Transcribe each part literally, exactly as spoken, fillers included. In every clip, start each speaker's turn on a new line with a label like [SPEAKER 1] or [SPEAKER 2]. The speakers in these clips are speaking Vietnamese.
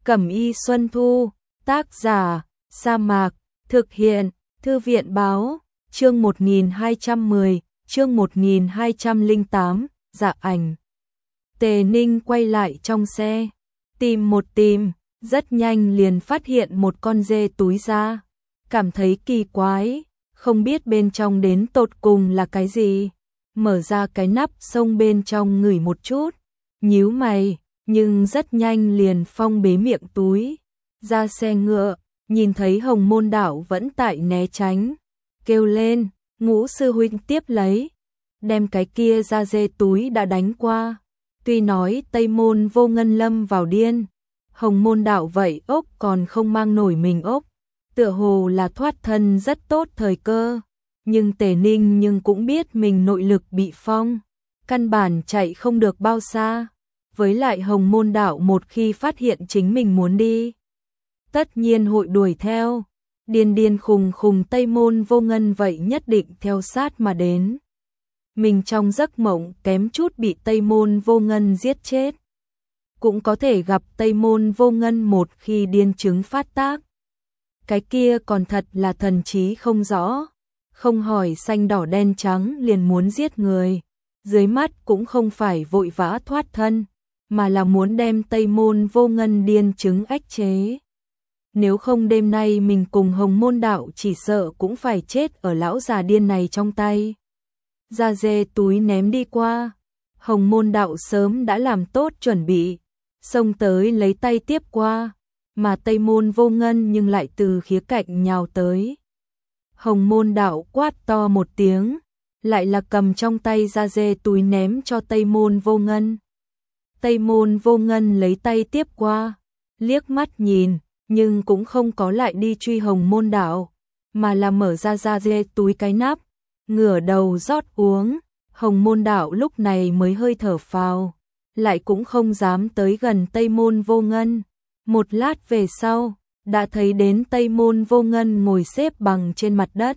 [SPEAKER 1] Cẩm y Xuân Thu, tác giả, Sa Mạc, thực hiện, Thư viện báo, chương một nghìn hai trăm mười, chương một nghìn hai trăm lẻ tám, dạ ảnh. Tề Ninh quay lại trong xe, tìm một tìm, rất nhanh liền phát hiện một con dê túi ra, cảm thấy kỳ quái, không biết bên trong đến tột cùng là cái gì. Mở ra cái nắp xông bên trong ngửi một chút, nhíu mày, nhưng rất nhanh liền phong bế miệng túi. Ra xe ngựa, nhìn thấy Hồng Môn Đạo vẫn tại né tránh, kêu lên, Ngũ sư huynh tiếp lấy, đem cái kia ra dê túi đã đánh qua. Tuy nói Tây Môn Vô Ngân lâm vào điên, Hồng Môn Đạo vậy ốc còn không mang nổi mình ốc, tựa hồ là thoát thân rất tốt thời cơ. Nhưng Tề Ninh nhưng cũng biết mình nội lực bị phong, căn bản chạy không được bao xa. Với lại Hồng Môn Đạo một khi phát hiện chính mình muốn đi, tất nhiên hội đuổi theo. Điên điên khùng khùng Tây Môn Vô Ngân vậy nhất định theo sát mà đến. Mình trong giấc mộng kém chút bị Tây Môn Vô Ngân giết chết. Cũng có thể gặp Tây Môn Vô Ngân một khi điên chứng phát tác. Cái kia còn thật là thần trí không rõ. Không hỏi xanh đỏ đen trắng liền muốn giết người. Dưới mắt cũng không phải vội vã thoát thân, mà là muốn đem Tây Môn Vô Ngân điên chứng ách chế. Nếu không đêm nay mình cùng Hồng Môn Đạo chỉ sợ cũng phải chết ở lão già điên này trong tay. Ra dê túi ném đi qua, Hồng Môn Đạo sớm đã làm tốt chuẩn bị, xông tới lấy tay tiếp qua, mà Tây Môn Vô Ngân nhưng lại từ khía cạnh nhào tới. Hồng Môn Đạo quát to một tiếng, lại là cầm trong tay ra dê túi ném cho Tây Môn Vô Ngân. Tây Môn Vô Ngân lấy tay tiếp qua, liếc mắt nhìn, nhưng cũng không có lại đi truy Hồng Môn Đạo, mà là mở ra ra dê túi cái nắp, ngửa đầu rót uống. Hồng Môn Đạo lúc này mới hơi thở phào, lại cũng không dám tới gần Tây Môn Vô Ngân. Một lát về sau, đã thấy đến Tây Môn Vô Ngân ngồi xếp bằng trên mặt đất,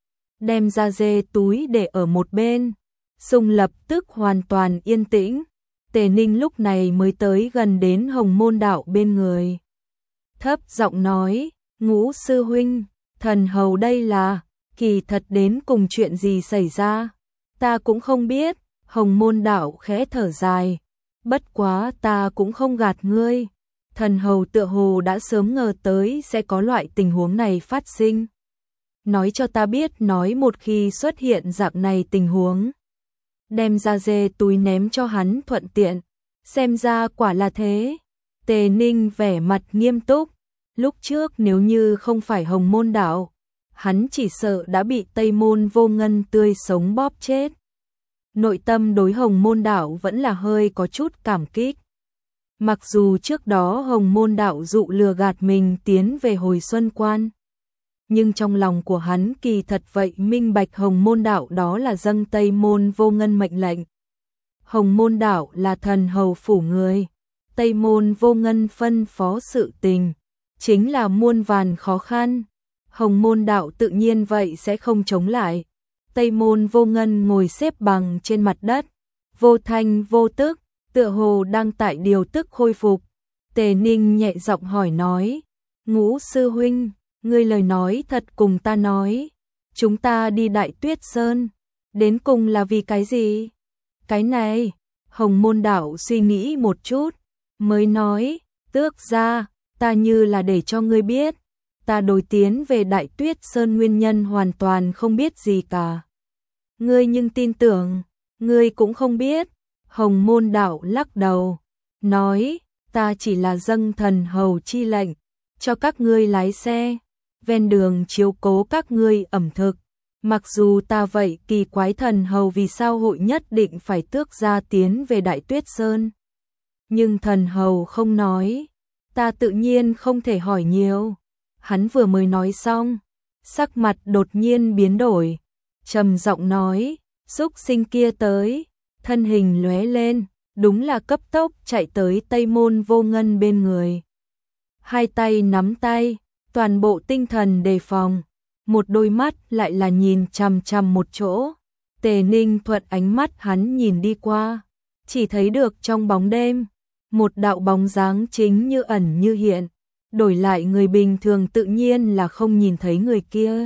[SPEAKER 1] đem ra dê túi để ở một bên, xung lập tức hoàn toàn yên tĩnh. Tề Ninh lúc này mới tới gần đến Hồng Môn Đạo bên người, thấp giọng nói, Ngũ sư huynh, thần hầu đây là, kỳ thật đến cùng chuyện gì xảy ra, ta cũng không biết. Hồng Môn Đạo khẽ thở dài, bất quá ta cũng không gạt ngươi, thần hầu tựa hồ đã sớm ngờ tới sẽ có loại tình huống này phát sinh. Nói cho ta biết, nói một khi xuất hiện dạng này tình huống, đem ra dê túi ném cho hắn thuận tiện. Xem ra quả là thế. Tề Ninh vẻ mặt nghiêm túc, lúc trước nếu như không phải Hồng Môn Đạo, hắn chỉ sợ đã bị Tây Môn Vô Ngân tươi sống bóp chết. Nội tâm đối Hồng Môn Đạo vẫn là hơi có chút cảm kích. Mặc dù trước đó Hồng Môn Đạo dụ lừa gạt mình tiến về Hồi Xuân Quan, nhưng trong lòng của hắn kỳ thật vậy minh bạch Hồng Môn Đạo đó là dâng Tây Môn Vô Ngân mệnh lệnh. Hồng Môn Đạo là thần hầu phủ người, Tây Môn Vô Ngân phân phó sự tình, chính là muôn vàn khó khăn. Hồng Môn Đạo tự nhiên vậy sẽ không chống lại. Tây Môn Vô Ngân ngồi xếp bằng trên mặt đất, vô thanh vô tức, tựa hồ đang tại điều tức khôi phục. Tề Ninh nhẹ giọng hỏi nói, Ngũ sư huynh, ngươi lời nói thật cùng ta nói, chúng ta đi Đại Tuyết Sơn, đến cùng là vì cái gì? Cái này, Hồng Môn Đạo suy nghĩ một chút, mới nói, tước ra, ta như là để cho ngươi biết, ta đổi tiến về Đại Tuyết Sơn nguyên nhân hoàn toàn không biết gì cả. Ngươi nhưng tin tưởng, ngươi cũng không biết. Hồng Môn Đạo lắc đầu, nói, ta chỉ là dâng thần hầu chi lệnh, cho các ngươi lái xe, ven đường chiếu cố các ngươi ẩm thực. Mặc dù ta vậy kỳ quái thần hầu vì sao hội nhất định phải tước ra tiến về Đại Tuyết Sơn, nhưng thần hầu không nói, ta tự nhiên không thể hỏi nhiều. Hắn vừa mới nói xong, sắc mặt đột nhiên biến đổi, trầm giọng nói, súc sinh kia tới, thân hình lóe lên, đúng là cấp tốc chạy tới Tây Môn Vô Ngân bên người. Hai tay nắm tay, toàn bộ tinh thần đề phòng, một đôi mắt lại là nhìn chằm chằm một chỗ. Tề Ninh thuận ánh mắt hắn nhìn đi qua, chỉ thấy được trong bóng đêm, một đạo bóng dáng chính như ẩn như hiện, đổi lại người bình thường tự nhiên là không nhìn thấy người kia.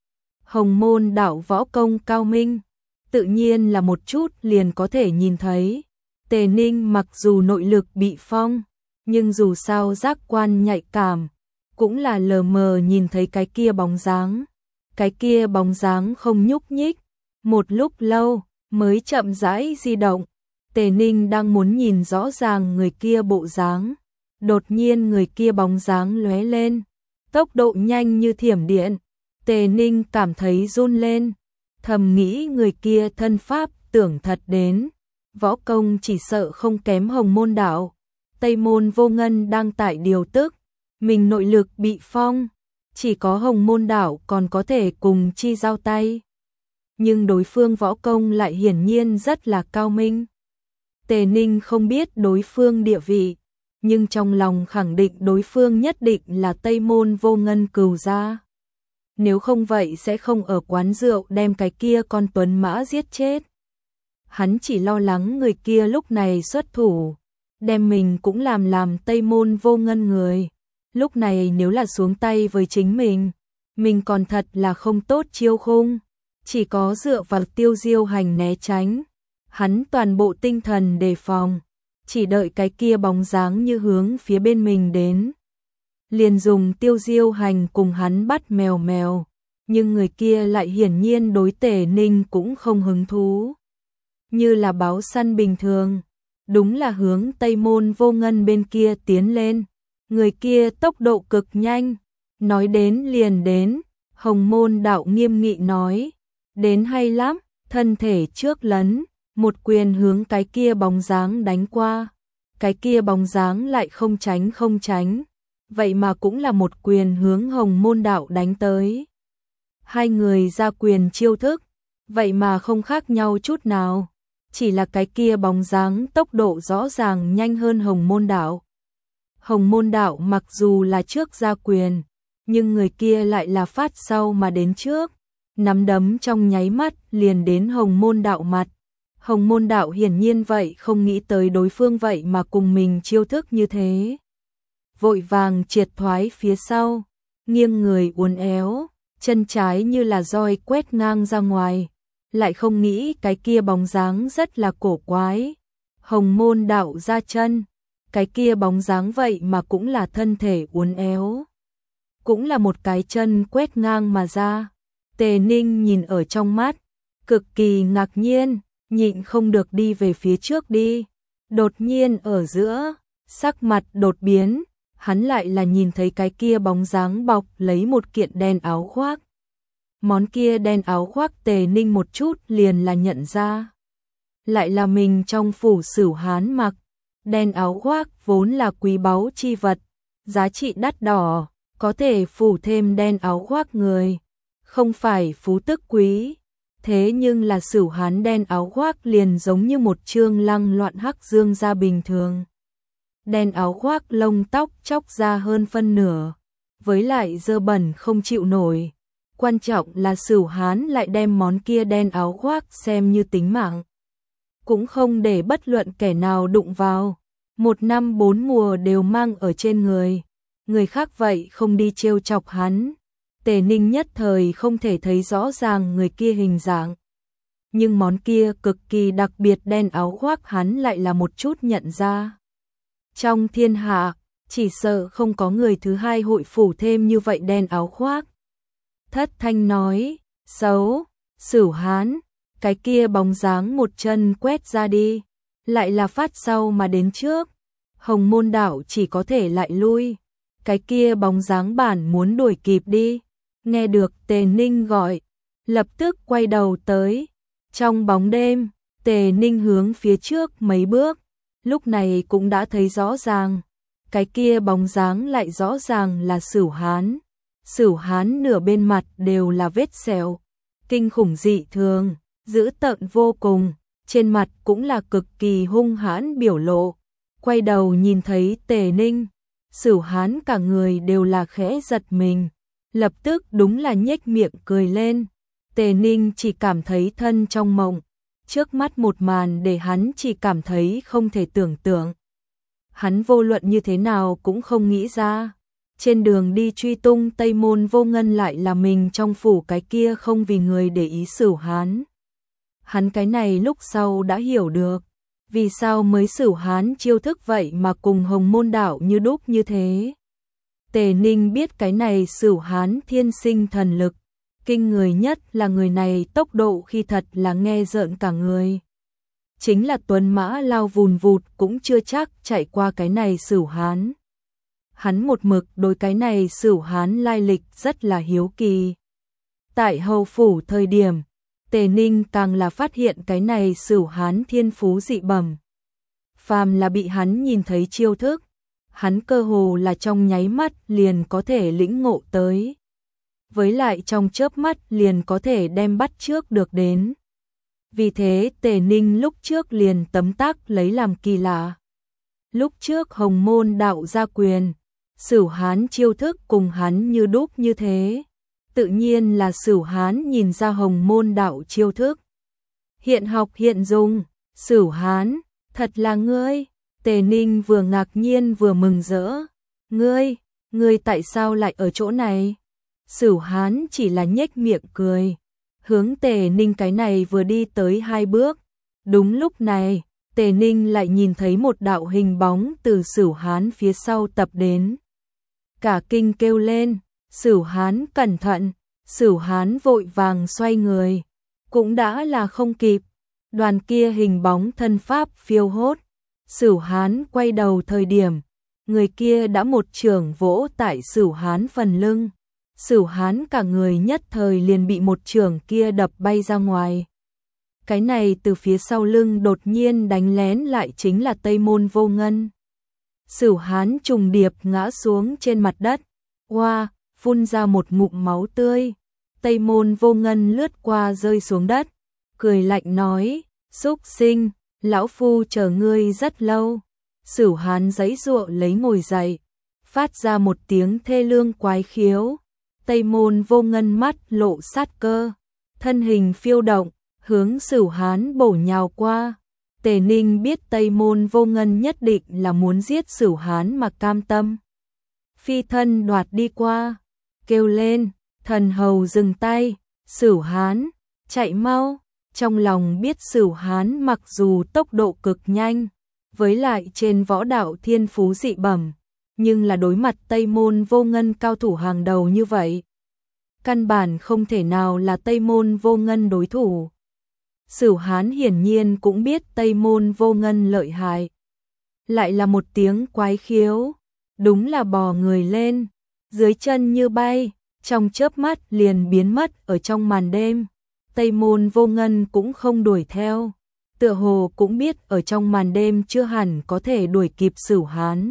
[SPEAKER 1] Hồng môn đạo võ công cao minh, tự nhiên là một chút liền có thể nhìn thấy. Tề Ninh mặc dù nội lực bị phong, nhưng dù sao giác quan nhạy cảm, cũng là lờ mờ nhìn thấy cái kia bóng dáng. Cái kia bóng dáng không nhúc nhích, một lúc lâu mới chậm rãi di động. Tề Ninh đang muốn nhìn rõ ràng người kia bộ dáng, đột nhiên người kia bóng dáng lóe lên, tốc độ nhanh như thiểm điện. Tề Ninh cảm thấy run lên, thầm nghĩ người kia thân pháp tưởng thật đến, võ công chỉ sợ không kém Hồng môn đạo. Tây môn Vô Ngân đang tại điều tức, mình nội lực bị phong, chỉ có Hồng môn đạo còn có thể cùng chi giao tay. Nhưng đối phương võ công lại hiển nhiên rất là cao minh. Tề Ninh không biết đối phương địa vị, nhưng trong lòng khẳng định đối phương nhất định là Tây môn Vô Ngân cừu gia. Nếu không vậy sẽ không ở quán rượu đem cái kia con tuấn mã giết chết. Hắn chỉ lo lắng người kia lúc này xuất thủ, đem mình cũng làm làm Tây môn Vô Ngân người. Lúc này nếu là xuống tay với chính mình, mình còn thật là không tốt chiêu khung, chỉ có dựa vào Tiêu Diêu Hành né tránh. Hắn toàn bộ tinh thần đề phòng, chỉ đợi cái kia bóng dáng như hướng phía bên mình đến, liền dùng Tiêu Diêu Hành cùng hắn bắt mèo mèo, nhưng người kia lại hiển nhiên đối Tề Ninh cũng không hứng thú, như là báo săn bình thường, đúng là hướng Tây môn Vô Ngân bên kia tiến lên. Người kia tốc độ cực nhanh, nói đến liền đến. Hồng môn đạo nghiêm nghị nói, đến hay lắm, thân thể trước lấn, một quyền hướng cái kia bóng dáng đánh qua. Cái kia bóng dáng lại không tránh không tránh, vậy mà cũng là một quyền hướng Hồng môn đạo đánh tới. Hai người ra quyền chiêu thức, vậy mà không khác nhau chút nào, chỉ là cái kia bóng dáng tốc độ rõ ràng nhanh hơn Hồng môn đạo. Hồng môn đạo mặc dù là trước ra quyền, nhưng người kia lại là phát sau mà đến trước, nắm đấm trong nháy mắt liền đến Hồng môn đạo mặt. Hồng môn đạo hiển nhiên vậy không nghĩ tới đối phương vậy mà cùng mình chiêu thức như thế. Vội vàng triệt thoái phía sau, nghiêng người uốn éo, chân trái như là roi quét ngang ra ngoài, lại không nghĩ cái kia bóng dáng rất là cổ quái. Hồng môn đạo ra chân, cái kia bóng dáng vậy mà cũng là thân thể uốn éo, cũng là một cái chân quét ngang mà ra. Tề Ninh nhìn ở trong mắt, cực kỳ ngạc nhiên, nhịn không được đi về phía trước đi. Đột nhiên ở giữa, sắc mặt đột biến, hắn lại là nhìn thấy cái kia bóng dáng bọc lấy một kiện đen áo khoác. Món kia đen áo khoác Tề Ninh một chút liền là nhận ra, lại là mình trong phủ Sửu Hán mặc. Đen áo khoác vốn là quý báu chi vật, giá trị đắt đỏ, có thể phủ thêm đen áo khoác người, không phải phú tức quý. Thế nhưng là Sửu Hán đen áo khoác liền giống như một chương lăng loạn hắc dương ra bình thường. Đen áo khoác lông tóc chóc ra hơn phân nửa, với lại dơ bẩn không chịu nổi. Quan trọng là Sửu Hán lại đem món kia đen áo khoác xem như tính mạng, cũng không để bất luận kẻ nào đụng vào. Một năm bốn mùa đều mang ở trên người, người khác vậy không đi trêu chọc hắn. Tề Ninh nhất thời không thể thấy rõ ràng người kia hình dạng, nhưng món kia cực kỳ đặc biệt đen áo khoác hắn lại là một chút nhận ra. Trong thiên hạ, chỉ sợ không có người thứ hai hội phủ thêm như vậy đen áo khoác. Thất thanh nói, xấu, Sửu Hán, cái kia bóng dáng một chân quét ra đi, lại là phát sau mà đến trước. Hồng môn đạo chỉ có thể lại lui, cái kia bóng dáng bản muốn đuổi kịp đi. Nghe được Tề Ninh gọi, lập tức quay đầu tới. Trong bóng đêm, Tề Ninh hướng phía trước mấy bước, lúc này cũng đã thấy rõ ràng, cái kia bóng dáng lại rõ ràng là Sửu Hán. Sửu Hán nửa bên mặt đều là vết sẹo, kinh khủng dị thường, dữ tợn vô cùng, trên mặt cũng là cực kỳ hung hãn biểu lộ. Quay đầu nhìn thấy Tề Ninh, Sửu Hán cả người đều là khẽ giật mình, lập tức đúng là nhếch miệng cười lên. Tề Ninh chỉ cảm thấy thân trong mộng, trước mắt một màn để hắn chỉ cảm thấy không thể tưởng tượng. hắn vô luận như thế nào cũng không nghĩ ra. Trên đường đi truy tung Tây Môn Vô Ngân lại là mình trong phủ cái kia không vì người để ý Sửu Hán. Hắn cái này lúc sau đã hiểu được, vì sao mới Sửu Hán chiêu thức vậy mà cùng Hồng Môn Đạo như đúc như thế. Tề Ninh biết cái này Sửu Hán thiên sinh thần lực, kinh người nhất là người này tốc độ khi thật là nghe rợn cả người. Chính là tuấn mã lao vùn vụt cũng chưa chắc chạy qua cái này Sửu Hán. Hắn một mực đối cái này Sửu Hán lai lịch rất là hiếu kỳ. Tại hầu phủ thời điểm, Tề Ninh càng là phát hiện cái này Sửu Hán thiên phú dị bẩm. Phàm là bị hắn nhìn thấy chiêu thức, hắn cơ hồ là trong nháy mắt liền có thể lĩnh ngộ tới. Với lại trong chớp mắt liền có thể đem bắt trước được đến. Vì thế Tề Ninh lúc trước liền tấm tắc lấy làm kỳ lạ. Lúc trước Hồng Môn Đạo ra quyền, Sửu Hán chiêu thức cùng hắn như đúc như thế. Tự nhiên là Sửu Hán nhìn ra Hồng Môn Đạo chiêu thức. Hiện học hiện dùng, Sửu Hán, thật là ngươi. Tề Ninh vừa ngạc nhiên vừa mừng rỡ. Ngươi, ngươi tại sao lại ở chỗ này? Sửu Hán chỉ là nhếch miệng cười. Hướng Tề Ninh cái này vừa đi tới hai bước. Đúng lúc này, Tề Ninh lại nhìn thấy một đạo hình bóng từ Sửu Hán phía sau tập đến. Cả kinh kêu lên, Sửu Hán cẩn thận, Sửu Hán vội vàng xoay người. Cũng đã là không kịp, đoàn kia hình bóng thân pháp phiêu hốt. Sửu Hán quay đầu thời điểm, người kia đã một chưởng vỗ tại Sửu Hán phần lưng. Sửu Hán cả người nhất thời liền bị một chưởng kia đập bay ra ngoài. Cái này từ phía sau lưng đột nhiên đánh lén lại chính là Tây Môn Vô Ngân. Sửu Hán trùng điệp ngã xuống trên mặt đất, oa, phun ra một ngụm máu tươi. Tây Môn Vô Ngân lướt qua rơi xuống đất, cười lạnh nói, xúc sinh, lão phu chờ ngươi rất lâu. Sửu Hán giãy giụa lấy ngồi dậy, phát ra một tiếng thê lương quái khiếu. Tây Môn Vô Ngân mắt lộ sát cơ, thân hình phiêu động, hướng Sửu Hán bổ nhào qua. Tề Ninh biết Tây Môn Vô Ngân nhất định là muốn giết Sửu Hán mà cam tâm. Phi thân đoạt đi qua, kêu lên, thần hầu dừng tay, Sửu Hán, chạy mau. Trong lòng biết Sửu Hán mặc dù tốc độ cực nhanh, với lại trên võ đạo thiên phú dị bẩm, nhưng là đối mặt Tây Môn Vô Ngân cao thủ hàng đầu như vậy, căn bản không thể nào là Tây Môn Vô Ngân đối thủ. Sửu Hán hiển nhiên cũng biết Tây Môn Vô Ngân lợi hại. Lại là một tiếng quái khiếu, đúng là bò người lên, dưới chân như bay, trong chớp mắt liền biến mất ở trong màn đêm. Tây Môn Vô Ngân cũng không đuổi theo, tựa hồ cũng biết ở trong màn đêm chưa hẳn có thể đuổi kịp Sửu Hán.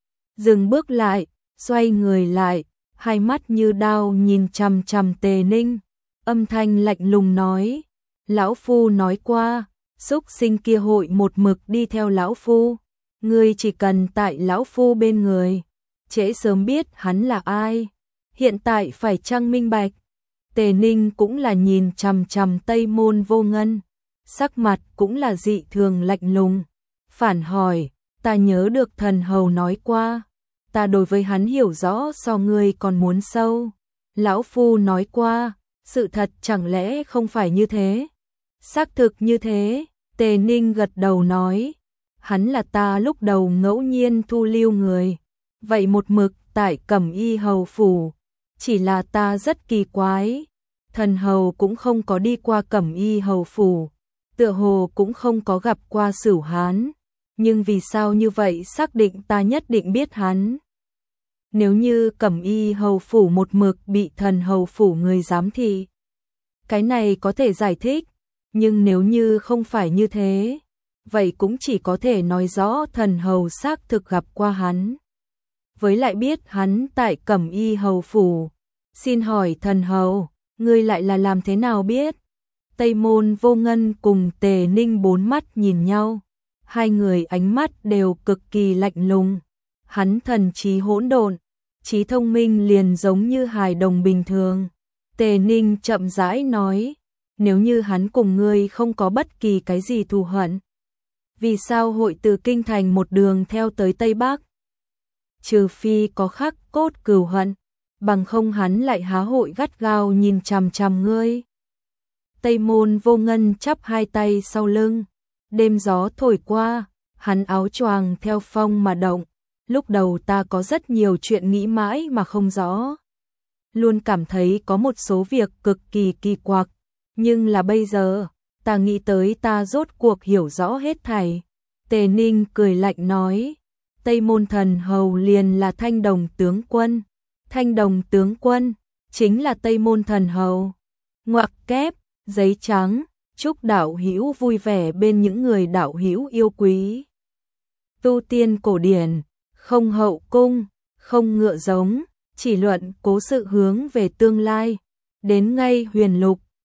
[SPEAKER 1] Dừng bước lại, xoay người lại, hai mắt như đao nhìn chằm chằm Tề Ninh, âm thanh lạnh lùng nói, lão phu nói qua, xúc sinh kia hội một mực đi theo lão phu, ngươi chỉ cần tại lão phu bên người, trễ sớm biết hắn là ai, hiện tại phải chăng minh bạch. Tề Ninh cũng là nhìn chằm chằm Tây Môn Vô Ngân, sắc mặt cũng là dị thường lạnh lùng, phản hỏi, ta nhớ được thần hầu nói qua, ta đối với hắn hiểu rõ so ngươi còn muốn sâu. Lão phu nói qua, sự thật chẳng lẽ không phải như thế? Xác thực như thế, Tề Ninh gật đầu nói, hắn là ta lúc đầu ngẫu nhiên thu lưu người, vậy một mực tại Cẩm Y hầu phủ, chỉ là ta rất kỳ quái, thần hầu cũng không có đi qua Cẩm Y hầu phủ, tựa hồ cũng không có gặp qua Sửu Hán, nhưng vì sao như vậy xác định ta nhất định biết hắn? Nếu như Cẩm Y hầu phủ một mực bị thần hầu phủ người giám thị, cái này có thể giải thích, nhưng nếu như không phải như thế, vậy cũng chỉ có thể nói rõ thần hầu xác thực gặp qua hắn. Với lại biết hắn tại Cẩm Y hầu phủ, xin hỏi thần hầu, ngươi lại là làm thế nào biết? Tây Môn Vô Ngân cùng Tề Ninh bốn mắt nhìn nhau, hai người ánh mắt đều cực kỳ lạnh lùng. Hắn thần trí hỗn độn, trí thông minh liền giống như hài đồng bình thường. Tề Ninh chậm rãi nói, nếu như hắn cùng ngươi không có bất kỳ cái gì thù hận, vì sao hội từ kinh thành một đường theo tới Tây Bắc? Trừ phi có khắc cốt cừu hận, bằng không hắn lại há hội gắt gao nhìn chằm chằm ngươi. Tây Môn Vô Ngân chắp hai tay sau lưng, đêm gió thổi qua, hắn áo choàng theo phong mà động, lúc đầu ta có rất nhiều chuyện nghĩ mãi mà không rõ. Luôn cảm thấy có một số việc cực kỳ kỳ quặc, nhưng là bây giờ, ta nghĩ tới ta rốt cuộc hiểu rõ hết thảy. Tề Ninh cười lạnh nói, Tây Môn Thần Hầu liền là Thanh Đồng tướng quân. Thanh Đồng tướng quân, chính là Tây Môn Thần Hầu. Ngoặc kép, giấy trắng, chúc đạo hữu vui vẻ bên những người đạo hữu yêu quý. Tu tiên cổ điển, không hậu cung, không ngựa giống, chỉ luận cố sự hướng về tương lai. Đến ngay huyền lục,